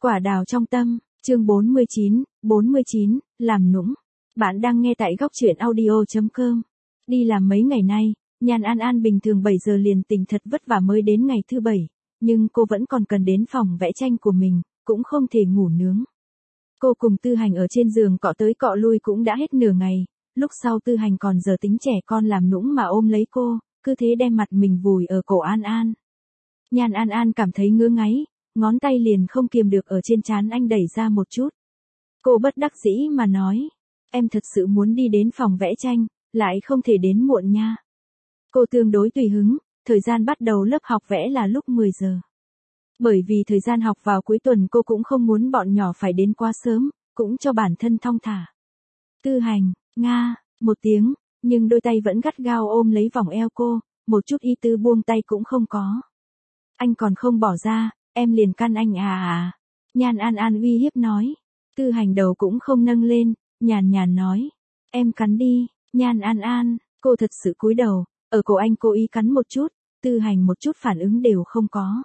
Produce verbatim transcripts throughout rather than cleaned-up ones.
Quả đào trong tâm, chương bốn mươi chín, bốn mươi chín, làm nũng. Bạn đang nghe tại góc truyện audio chấm com. Đi làm mấy ngày nay, Nhan An An bình thường bảy giờ liền tỉnh thật vất vả mới đến ngày thứ bảy, nhưng cô vẫn còn cần đến phòng vẽ tranh của mình, cũng không thể ngủ nướng. Cô cùng Tư Hành ở trên giường cọ tới cọ lui cũng đã hết nửa ngày, lúc sau Tư Hành còn giờ tính trẻ con làm nũng mà ôm lấy cô, cứ thế đem mặt mình vùi ở cổ An An. Nhan An An cảm thấy ngứa ngáy, ngón tay liền không kiềm được ở trên trán anh đẩy ra một chút. Cô bất đắc dĩ mà nói, em thật sự muốn đi đến phòng vẽ tranh, lại không thể đến muộn nha. Cô tương đối tùy hứng, thời gian bắt đầu lớp học vẽ là lúc mười giờ. Bởi vì thời gian học vào cuối tuần cô cũng không muốn bọn nhỏ phải đến quá sớm, cũng cho bản thân thong thả. Tư Hành, nga, một tiếng, nhưng đôi tay vẫn gắt gao ôm lấy vòng eo cô, một chút ý tứ buông tay cũng không có. Anh còn không bỏ ra, em liền căn anh à à. Nhan An An uy hiếp nói. Tư Hành đầu cũng không nâng lên, nhàn nhàn nói. Em cắn đi, Nhan An An, cô thật sự cúi đầu, ở cổ anh cố ý cắn một chút, Tư Hành một chút phản ứng đều không có.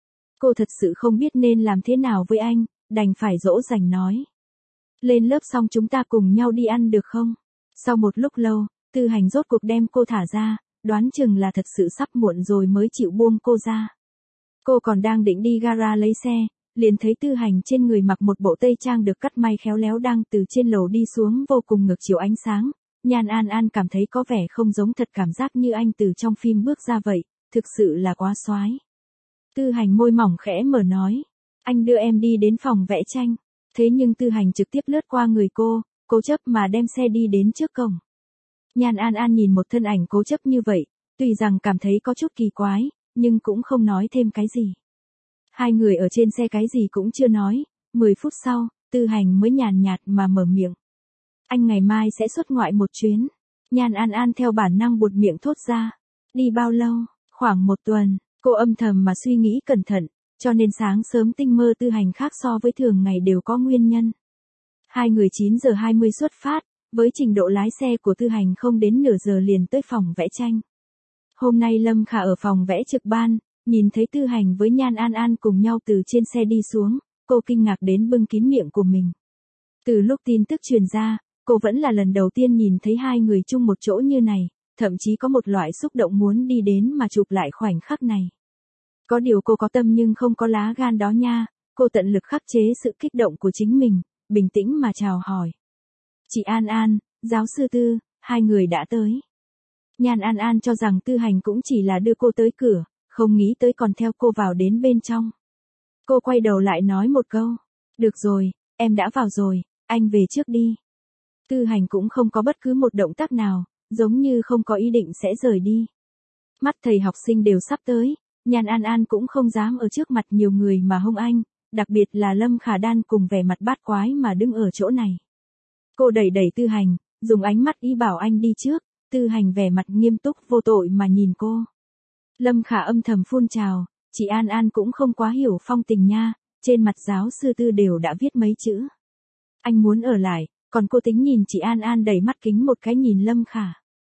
Cô thật sự không biết nên làm thế nào với anh, đành phải dỗ dành nói. Lên lớp xong chúng ta cùng nhau đi ăn được không? Sau một lúc lâu, Tư Hành rốt cuộc đem cô thả ra, đoán chừng là thật sự sắp muộn rồi mới chịu buông cô ra. Cô còn đang định đi gara lấy xe, liền thấy Tư Hành trên người mặc một bộ tây trang được cắt may khéo léo đang từ trên lầu đi xuống vô cùng ngược chiều ánh sáng. Nhan An An cảm thấy có vẻ không giống thật, cảm giác như anh từ trong phim bước ra vậy, thực sự là quá soái. Tư Hành môi mỏng khẽ mở nói, anh đưa em đi đến phòng vẽ tranh. Thế nhưng Tư Hành trực tiếp lướt qua người cô, cố chấp mà đem xe đi đến trước cổng. Nhan An An nhìn một thân ảnh cố chấp như vậy, tuy rằng cảm thấy có chút kỳ quái, nhưng cũng không nói thêm cái gì. Hai người ở trên xe cái gì cũng chưa nói, mười phút sau, Tư Hành mới nhàn nhạt mà mở miệng. Anh ngày mai sẽ xuất ngoại một chuyến. Nhan An An theo bản năng buột miệng thốt ra. Đi bao lâu? Khoảng một tuần. Cô âm thầm mà suy nghĩ cẩn thận, cho nên sáng sớm tinh mơ Tư Hành khác so với thường ngày đều có nguyên nhân. Hai người chín giờ hai mươi xuất phát, với trình độ lái xe của Tư Hành không đến nửa giờ liền tới phòng vẽ tranh. Hôm nay Lâm Khả ở phòng vẽ trực ban, nhìn thấy Tư Hành với Nhan An An cùng nhau từ trên xe đi xuống, cô kinh ngạc đến bưng kín miệng của mình. Từ lúc tin tức truyền ra, cô vẫn là lần đầu tiên nhìn thấy hai người chung một chỗ như này, thậm chí có một loại xúc động muốn đi đến mà chụp lại khoảnh khắc này. Có điều cô có tâm nhưng không có lá gan đó nha, cô tận lực khắc chế sự kích động của chính mình, bình tĩnh mà chào hỏi. Chị An An, giáo sư Tư, hai người đã tới. Nhan An An cho rằng Tư Hành cũng chỉ là đưa cô tới cửa, không nghĩ tới còn theo cô vào đến bên trong. Cô quay đầu lại nói một câu. Được rồi, em đã vào rồi, anh về trước đi. Tư Hành cũng không có bất cứ một động tác nào, giống như không có ý định sẽ rời đi. Mắt thầy học sinh đều sắp tới, Nhan An An cũng không dám ở trước mặt nhiều người mà hông anh, đặc biệt là Lâm Khả Đan cùng vẻ mặt bát quái mà đứng ở chỗ này. Cô đẩy đẩy Tư Hành, dùng ánh mắt ý bảo anh đi trước, Tư Hành vẻ mặt nghiêm túc vô tội mà nhìn cô. Lâm Khả âm thầm phun trào, chị An An cũng không quá hiểu phong tình nha, trên mặt giáo sư Tư đều đã viết mấy chữ. Anh muốn ở lại, còn cô tính nhìn chị An An đẩy mắt kính một cái nhìn Lâm Khả.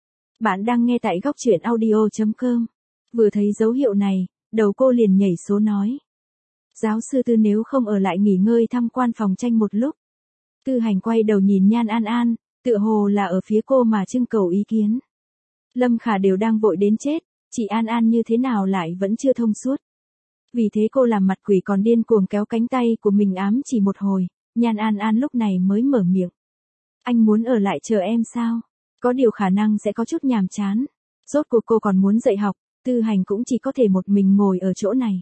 Bạn đang nghe tại góc truyện audio chấm com. Vừa thấy dấu hiệu này, đầu cô liền nhảy số nói. Giáo sư Tư nếu không ở lại nghỉ ngơi tham quan phòng tranh một lúc. Tư Hành quay đầu nhìn Nhan An An, tựa hồ là ở phía cô mà trưng cầu ý kiến. Lâm Khả đều đang vội đến chết, chị An An như thế nào lại vẫn chưa thông suốt. Vì thế cô làm mặt quỷ còn điên cuồng kéo cánh tay của mình ám chỉ một hồi, Nhan An An lúc này mới mở miệng. Anh muốn ở lại chờ em sao? Có điều khả năng sẽ có chút nhàm chán. Rốt cuộc cô còn muốn dạy học, Tư Hành cũng chỉ có thể một mình ngồi ở chỗ này.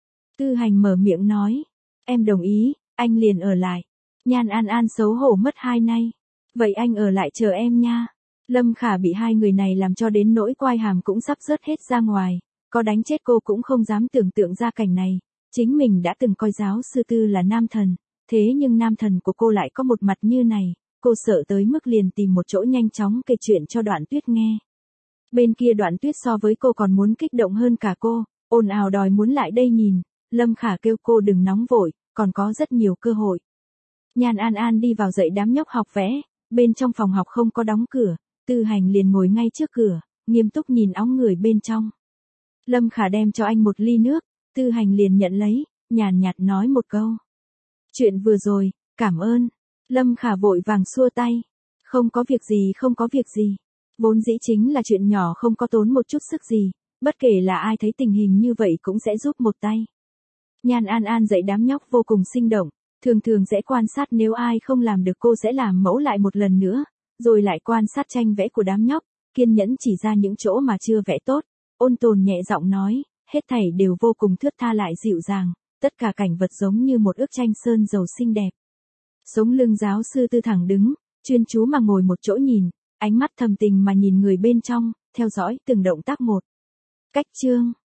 Tư Hành mở miệng nói. Em đồng ý, anh liền ở lại. Nhan An An xấu hổ mất hai nay. Vậy anh ở lại chờ em nha. Lâm Khả bị hai người này làm cho đến nỗi quai hàm cũng sắp rớt hết ra ngoài. Có đánh chết cô cũng không dám tưởng tượng ra cảnh này. Chính mình đã từng coi giáo sư Tư là nam thần. Thế nhưng nam thần của cô lại có một mặt như này. Cô sợ tới mức liền tìm một chỗ nhanh chóng kể chuyện cho Đoạn Tuyết nghe. Bên kia Đoạn Tuyết so với cô còn muốn kích động hơn cả cô, ồn ào đòi muốn lại đây nhìn. Lâm Khả kêu cô đừng nóng vội, còn có rất nhiều cơ hội. Nhan An An đi vào dạy đám nhóc học vẽ, bên trong phòng học không có đóng cửa, Tư Hành liền ngồi ngay trước cửa, nghiêm túc nhìn óng người bên trong. Lâm Khả đem cho anh một ly nước, Tư Hành liền nhận lấy, nhàn nhạt nói một câu. Chuyện vừa rồi, cảm ơn. Lâm Khả vội vàng xua tay. Không có việc gì, không có việc gì. Vốn dĩ chính là chuyện nhỏ, không có tốn một chút sức gì. Bất kể là ai thấy tình hình như vậy cũng sẽ giúp một tay. Nhan An An dạy đám nhóc vô cùng sinh động. Thường thường sẽ quan sát, nếu ai không làm được cô sẽ làm mẫu lại một lần nữa. Rồi lại quan sát tranh vẽ của đám nhóc, kiên nhẫn chỉ ra những chỗ mà chưa vẽ tốt. Ôn Tồn nhẹ giọng nói, hết thảy đều vô cùng thướt tha lại dịu dàng. Tất cả cảnh vật giống như một ức tranh sơn dầu xinh đẹp. Sống lưng giáo sư Tư thẳng đứng, chuyên chú mà ngồi một chỗ nhìn, ánh mắt thầm tình mà nhìn người bên trong, theo dõi từng động tác một. Cách chương